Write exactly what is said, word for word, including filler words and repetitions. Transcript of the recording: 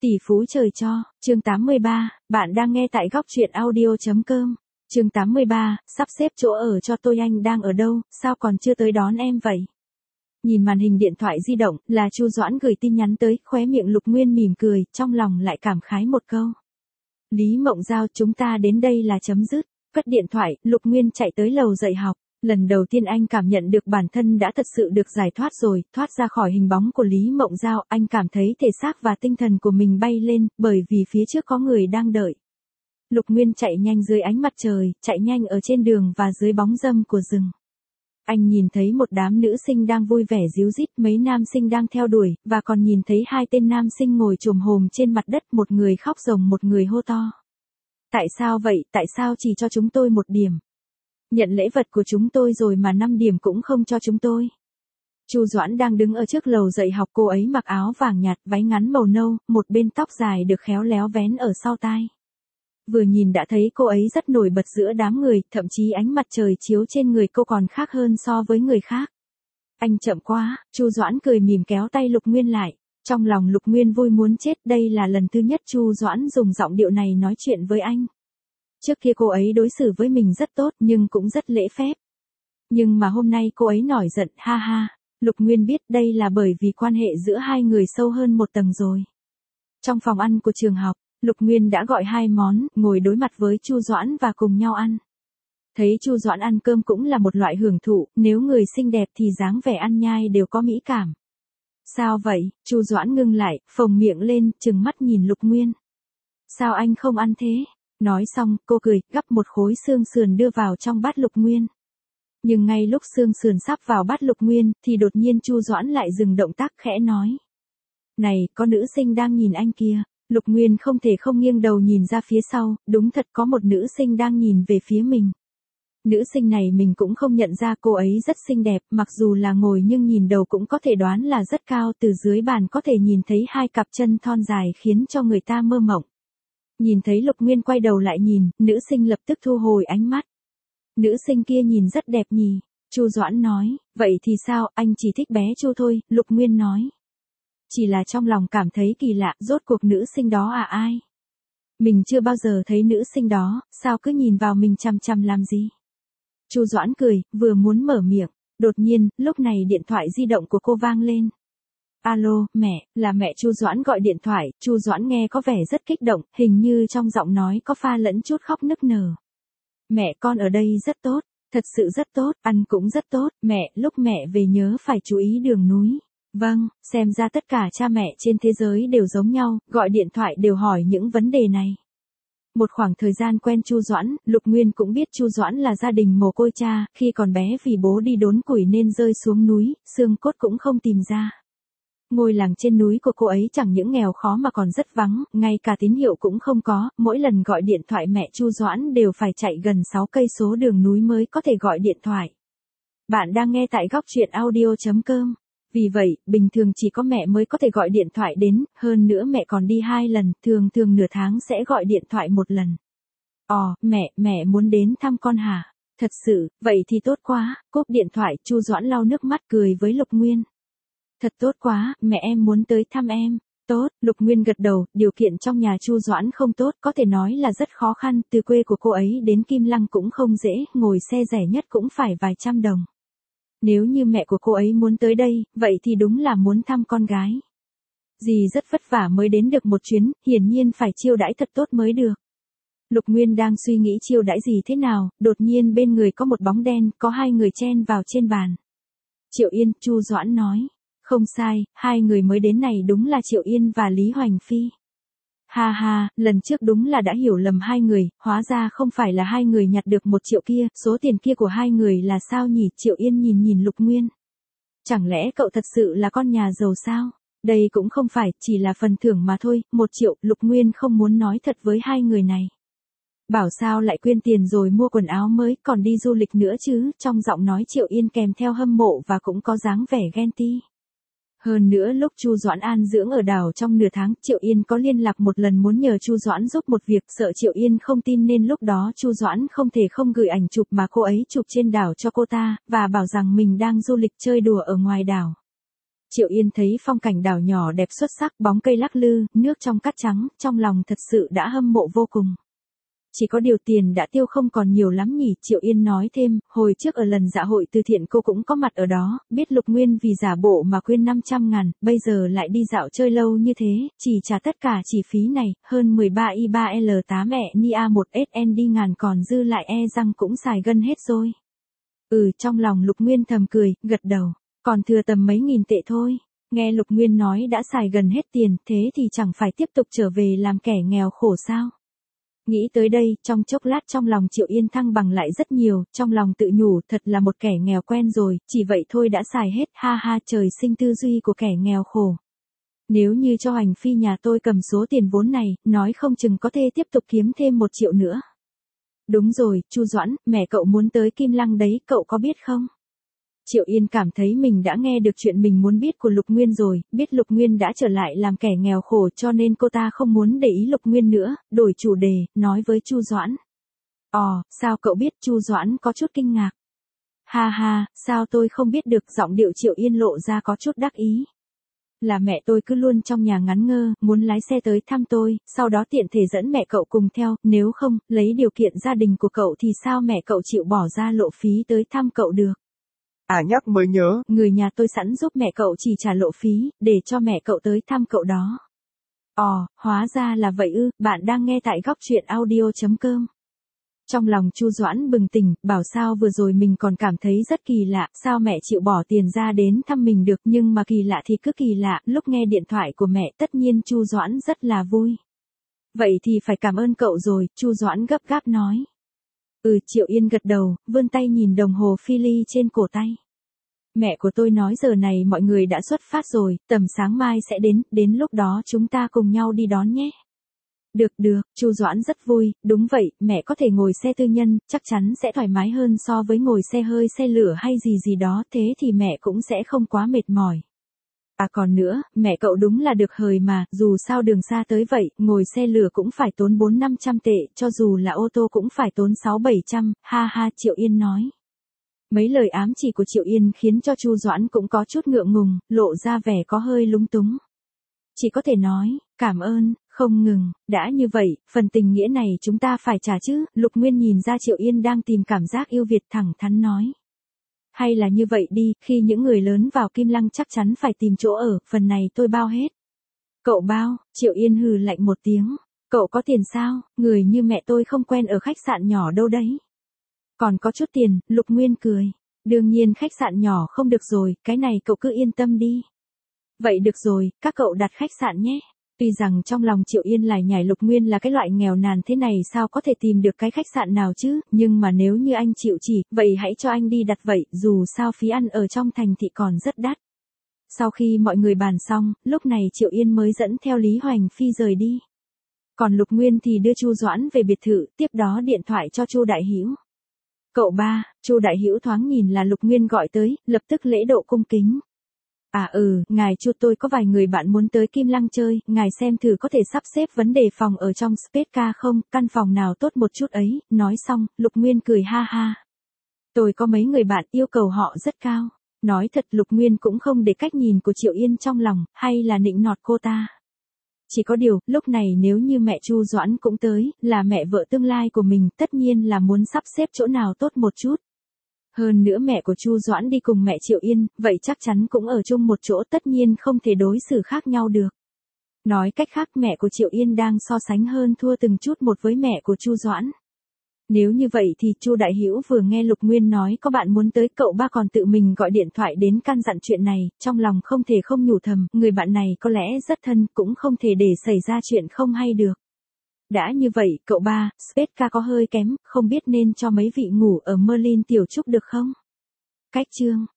Tỷ phú trời cho, chương tám mươi ba, bạn đang nghe tại góc truyện audio.com. Chương tám mươi ba, sắp xếp chỗ ở cho tôi, anh đang ở đâu, sao còn chưa tới đón em vậy? Nhìn màn hình điện thoại di động, là Chu Doãn gửi tin nhắn tới, khóe miệng Lục Nguyên mỉm cười, trong lòng lại cảm khái một câu. Lý Mộng Giao, chúng ta đến đây là chấm dứt. Cất điện thoại, Lục Nguyên chạy tới lầu dạy học. Lần đầu tiên anh cảm nhận được bản thân đã thật sự được giải thoát rồi, thoát ra khỏi hình bóng của Lý Mộng Giao, anh cảm thấy thể xác và tinh thần của mình bay lên, bởi vì phía trước có người đang đợi. Lục Nguyên chạy nhanh dưới ánh mặt trời, chạy nhanh ở trên đường và dưới bóng râm của rừng. Anh nhìn thấy một đám nữ sinh đang vui vẻ ríu rít, mấy nam sinh đang theo đuổi, và còn nhìn thấy hai tên nam sinh ngồi chồm hổm trên mặt đất, một người khóc ròng một người hô to. Tại sao vậy, tại sao chỉ cho chúng tôi một điểm? Nhận lễ vật của chúng tôi rồi mà năm điểm cũng không cho chúng tôi. Chu Doãn đang đứng ở trước lầu dạy học, cô ấy mặc áo vàng nhạt, váy ngắn màu nâu, một bên tóc dài được khéo léo vén ở sau tai. Vừa nhìn đã thấy cô ấy rất nổi bật giữa đám người, thậm chí ánh mặt trời chiếu trên người cô còn khác hơn so với người khác. Anh chậm quá, Chu Doãn cười mỉm kéo tay Lục Nguyên lại. Trong lòng Lục Nguyên vui muốn chết, đây là lần thứ nhất Chu Doãn dùng giọng điệu này nói chuyện với anh. Trước kia cô ấy đối xử với mình rất tốt nhưng cũng rất lễ phép. Nhưng mà hôm nay cô ấy nổi giận, ha ha. Lục Nguyên biết đây là bởi vì quan hệ giữa hai người sâu hơn một tầng rồi. Trong phòng ăn của trường học, Lục Nguyên đã gọi hai món, ngồi đối mặt với Chu Doãn và cùng nhau ăn. Thấy Chu Doãn ăn cơm cũng là một loại hưởng thụ, nếu người xinh đẹp thì dáng vẻ ăn nhai đều có mỹ cảm. Sao vậy? Chu Doãn ngưng lại, phồng miệng lên, trừng mắt nhìn Lục Nguyên. Sao anh không ăn thế? Nói xong, cô cười, gắp một khối xương sườn đưa vào trong bát Lục Nguyên. Nhưng ngay lúc xương sườn sắp vào bát Lục Nguyên, thì đột nhiên Chu Doãn lại dừng động tác, khẽ nói. Này, có nữ sinh đang nhìn anh kia. Lục Nguyên không thể không nghiêng đầu nhìn ra phía sau, đúng thật có một nữ sinh đang nhìn về phía mình. Nữ sinh này mình cũng không nhận ra, cô ấy rất xinh đẹp, mặc dù là ngồi nhưng nhìn đầu cũng có thể đoán là rất cao, từ dưới bàn có thể nhìn thấy hai cặp chân thon dài khiến cho người ta mơ mộng. Nhìn thấy Lục Nguyên quay đầu lại nhìn, nữ sinh lập tức thu hồi ánh mắt. Nữ sinh kia nhìn rất đẹp nhỉ, Chu Doãn nói, vậy thì sao, anh chỉ thích bé Chu thôi, Lục Nguyên nói. Chỉ là trong lòng cảm thấy kỳ lạ, rốt cuộc nữ sinh đó à ai? Mình chưa bao giờ thấy nữ sinh đó, sao cứ nhìn vào mình chằm chằm làm gì? Chu Doãn cười, vừa muốn mở miệng, đột nhiên, lúc này điện thoại di động của cô vang lên. Alo, mẹ, là mẹ Chu Doãn gọi điện thoại, Chu Doãn nghe có vẻ rất kích động, hình như trong giọng nói có pha lẫn chút khóc nức nở. Mẹ, con ở đây rất tốt, thật sự rất tốt, ăn cũng rất tốt, mẹ, lúc mẹ về nhớ phải chú ý đường núi. Vâng, xem ra tất cả cha mẹ trên thế giới đều giống nhau, gọi điện thoại đều hỏi những vấn đề này. Một khoảng thời gian quen Chu Doãn, Lục Nguyên cũng biết Chu Doãn là gia đình mồ côi cha, khi còn bé vì bố đi đốn củi nên rơi xuống núi, xương cốt cũng không tìm ra. Ngôi làng trên núi của cô ấy chẳng những nghèo khó mà còn rất vắng, ngay cả tín hiệu cũng không có, mỗi lần gọi điện thoại mẹ Chu Doãn đều phải chạy gần sáu cây số đường núi mới có thể gọi điện thoại. Bạn đang nghe tại góc truyện audio.com. Vì vậy, bình thường chỉ có mẹ mới có thể gọi điện thoại đến, hơn nữa mẹ còn đi hai lần, thường thường nửa tháng sẽ gọi điện thoại một lần. Ồ, mẹ, mẹ muốn đến thăm con hả? Thật sự, vậy thì tốt quá, cúp điện thoại, Chu Doãn lau nước mắt cười với Lục Nguyên. Thật tốt quá, mẹ em muốn tới thăm em. Tốt, Lục Nguyên gật đầu, điều kiện trong nhà Chu Doãn không tốt, có thể nói là rất khó khăn, từ quê của cô ấy đến Kim Lăng cũng không dễ, ngồi xe rẻ nhất cũng phải vài trăm đồng. Nếu như mẹ của cô ấy muốn tới đây, vậy thì đúng là muốn thăm con gái. Dì rất vất vả mới đến được một chuyến, hiển nhiên phải chiêu đãi thật tốt mới được. Lục Nguyên đang suy nghĩ chiêu đãi gì thế nào, đột nhiên bên người có một bóng đen, có hai người chen vào trên bàn. Triệu Yên, Chu Doãn nói. Không sai, hai người mới đến này đúng là Triệu Yên và Lý Hoành Phi. Ha ha, lần trước đúng là đã hiểu lầm hai người, hóa ra không phải là hai người nhặt được một triệu kia, số tiền kia của hai người là sao nhỉ? Triệu Yên nhìn nhìn Lục Nguyên. Chẳng lẽ cậu thật sự là con nhà giàu sao? Đây cũng không phải, chỉ là phần thưởng mà thôi, một triệu, Lục Nguyên không muốn nói thật với hai người này. Bảo sao lại quyên tiền rồi mua quần áo mới, còn đi du lịch nữa chứ, trong giọng nói Triệu Yên kèm theo hâm mộ và cũng có dáng vẻ ghen ti. Hơn nữa lúc Chu Doãn an dưỡng ở đảo trong nửa tháng, Triệu Yên có liên lạc một lần muốn nhờ Chu Doãn giúp một việc, sợ Triệu Yên không tin nên lúc đó Chu Doãn không thể không gửi ảnh chụp mà cô ấy chụp trên đảo cho cô ta, và bảo rằng mình đang du lịch chơi đùa ở ngoài đảo. Triệu Yên thấy phong cảnh đảo nhỏ đẹp xuất sắc, bóng cây lắc lư, nước trong cát trắng, trong lòng thật sự đã hâm mộ vô cùng. Chỉ có điều tiền đã tiêu không còn nhiều lắm nhỉ, Triệu Yên nói thêm, hồi trước ở lần dạ hội từ thiện cô cũng có mặt ở đó, biết Lục Nguyên vì giả bộ mà quyên năm trăm ngàn, bây giờ lại đi dạo chơi lâu như thế, chỉ trả tất cả chi phí này, hơn mười ba i ba L tám E N I A một S N D ngàn còn dư lại e răng cũng xài gân hết rồi. Ừ, trong lòng Lục Nguyên thầm cười, gật đầu, còn thừa tầm mấy nghìn tệ thôi. Nghe Lục Nguyên nói đã xài gần hết tiền, thế thì chẳng phải tiếp tục trở về làm kẻ nghèo khổ sao? Nghĩ tới đây, trong chốc lát trong lòng Triệu Yên thăng bằng lại rất nhiều, trong lòng tự nhủ thật là một kẻ nghèo quen rồi, chỉ vậy thôi đã xài hết, ha ha, trời sinh tư duy của kẻ nghèo khổ. Nếu như cho Hoành Phi nhà tôi cầm số tiền vốn này, nói không chừng có thể tiếp tục kiếm thêm một triệu nữa. Đúng rồi, Chu Doãn, mẹ cậu muốn tới Kim Lăng đấy, cậu có biết không? Triệu Yên cảm thấy mình đã nghe được chuyện mình muốn biết của Lục Nguyên rồi, biết Lục Nguyên đã trở lại làm kẻ nghèo khổ cho nên cô ta không muốn để ý Lục Nguyên nữa, đổi chủ đề, nói với Chu Doãn. Ồ, sao cậu biết? Chu Doãn có chút kinh ngạc. Ha ha, sao tôi không biết được, giọng điệu Triệu Yên lộ ra có chút đắc ý. Là mẹ tôi cứ luôn trong nhà ngắn ngơ, muốn lái xe tới thăm tôi, sau đó tiện thể dẫn mẹ cậu cùng theo, nếu không, lấy điều kiện gia đình của cậu thì sao mẹ cậu chịu bỏ ra lộ phí tới thăm cậu được. À nhắc mới nhớ. Người nhà tôi sẵn giúp mẹ cậu chỉ trả lộ phí, để cho mẹ cậu tới thăm cậu đó. Ồ, hóa ra là vậy ư, bạn đang nghe tại góc truyện audio.com. Trong lòng Chu Doãn bừng tỉnh, bảo sao vừa rồi mình còn cảm thấy rất kỳ lạ, sao mẹ chịu bỏ tiền ra đến thăm mình được, nhưng mà kỳ lạ thì cứ kỳ lạ, lúc nghe điện thoại của mẹ tất nhiên Chu Doãn rất là vui. Vậy thì phải cảm ơn cậu rồi, Chu Doãn gấp gáp nói. Ừ, Triệu Yên gật đầu, vươn tay nhìn đồng hồ phi ly trên cổ tay. Mẹ của tôi nói giờ này mọi người đã xuất phát rồi, tầm sáng mai sẽ đến, đến lúc đó chúng ta cùng nhau đi đón nhé. Được được, Chu Doãn rất vui, đúng vậy, mẹ có thể ngồi xe tư nhân, chắc chắn sẽ thoải mái hơn so với ngồi xe hơi xe lửa hay gì gì đó, thế thì mẹ cũng sẽ không quá mệt mỏi. À còn nữa, mẹ cậu đúng là được hời mà, dù sao đường xa tới vậy, ngồi xe lửa cũng phải tốn bốn năm trăm tệ, cho dù là ô tô cũng phải tốn sáu bảy trăm, ha ha, Triệu Yên nói. Mấy lời ám chỉ của Triệu Yên khiến cho Chu Doãn cũng có chút ngượng ngùng, lộ ra vẻ có hơi lúng túng. Chỉ có thể nói, cảm ơn, không ngừng, đã như vậy, phần tình nghĩa này chúng ta phải trả chứ, Lục Nguyên nhìn ra Triệu Yên đang tìm cảm giác yêu Việt thẳng thắn nói. Hay là như vậy đi, khi những người lớn vào Kim Lăng chắc chắn phải tìm chỗ ở, phần này tôi bao hết. Cậu bao, Triệu Yên hừ lạnh một tiếng, cậu có tiền sao, người như mẹ tôi không quen ở khách sạn nhỏ đâu đấy. Còn có chút tiền, Lục Nguyên cười. Đương nhiên khách sạn nhỏ không được rồi, cái này cậu cứ yên tâm đi. Vậy được rồi, các cậu đặt khách sạn nhé. Tuy rằng trong lòng Triệu Yên lải nhải Lục Nguyên là cái loại nghèo nàn thế này sao có thể tìm được cái khách sạn nào chứ, nhưng mà nếu như anh chịu chỉ, vậy hãy cho anh đi đặt vậy, dù sao phí ăn ở trong thành thị còn rất đắt. Sau khi mọi người bàn xong, lúc này Triệu Yên mới dẫn theo Lý Hoành Phi rời đi. Còn Lục Nguyên thì đưa Chu Doãn về biệt thự, tiếp đó điện thoại cho Chu Đại Hữu. Cậu ba, Chu Đại Hữu thoáng nhìn là Lục Nguyên gọi tới, lập tức lễ độ cung kính. À ừ, ngài Chu, tôi có vài người bạn muốn tới Kim Lăng chơi, ngài xem thử có thể sắp xếp vấn đề phòng ở trong Spacecar không, căn phòng nào tốt một chút ấy, nói xong, Lục Nguyên cười ha ha. Tôi có mấy người bạn yêu cầu họ rất cao. Nói thật Lục Nguyên cũng không để cách nhìn của Triệu Yên trong lòng, hay là nịnh nọt cô ta. Chỉ có điều, lúc này nếu như mẹ Chu Doãn cũng tới, là mẹ vợ tương lai của mình, tất nhiên là muốn sắp xếp chỗ nào tốt một chút. Hơn nữa mẹ của Chu Doãn đi cùng mẹ Triệu Yên, vậy chắc chắn cũng ở chung một chỗ, tất nhiên không thể đối xử khác nhau được. Nói cách khác mẹ của Triệu Yên đang so sánh hơn thua từng chút một với mẹ của Chu Doãn. Nếu như vậy thì Chu Đại Hữu vừa nghe Lục Nguyên nói có bạn muốn tới, cậu ba còn tự mình gọi điện thoại đến căn dặn chuyện này, trong lòng không thể không nhủ thầm, người bạn này có lẽ rất thân, cũng không thể để xảy ra chuyện không hay được. Đã như vậy, cậu ba, Spacecar có hơi kém, không biết nên cho mấy vị ngủ ở Merlin Tiểu Trúc được không? Cách chương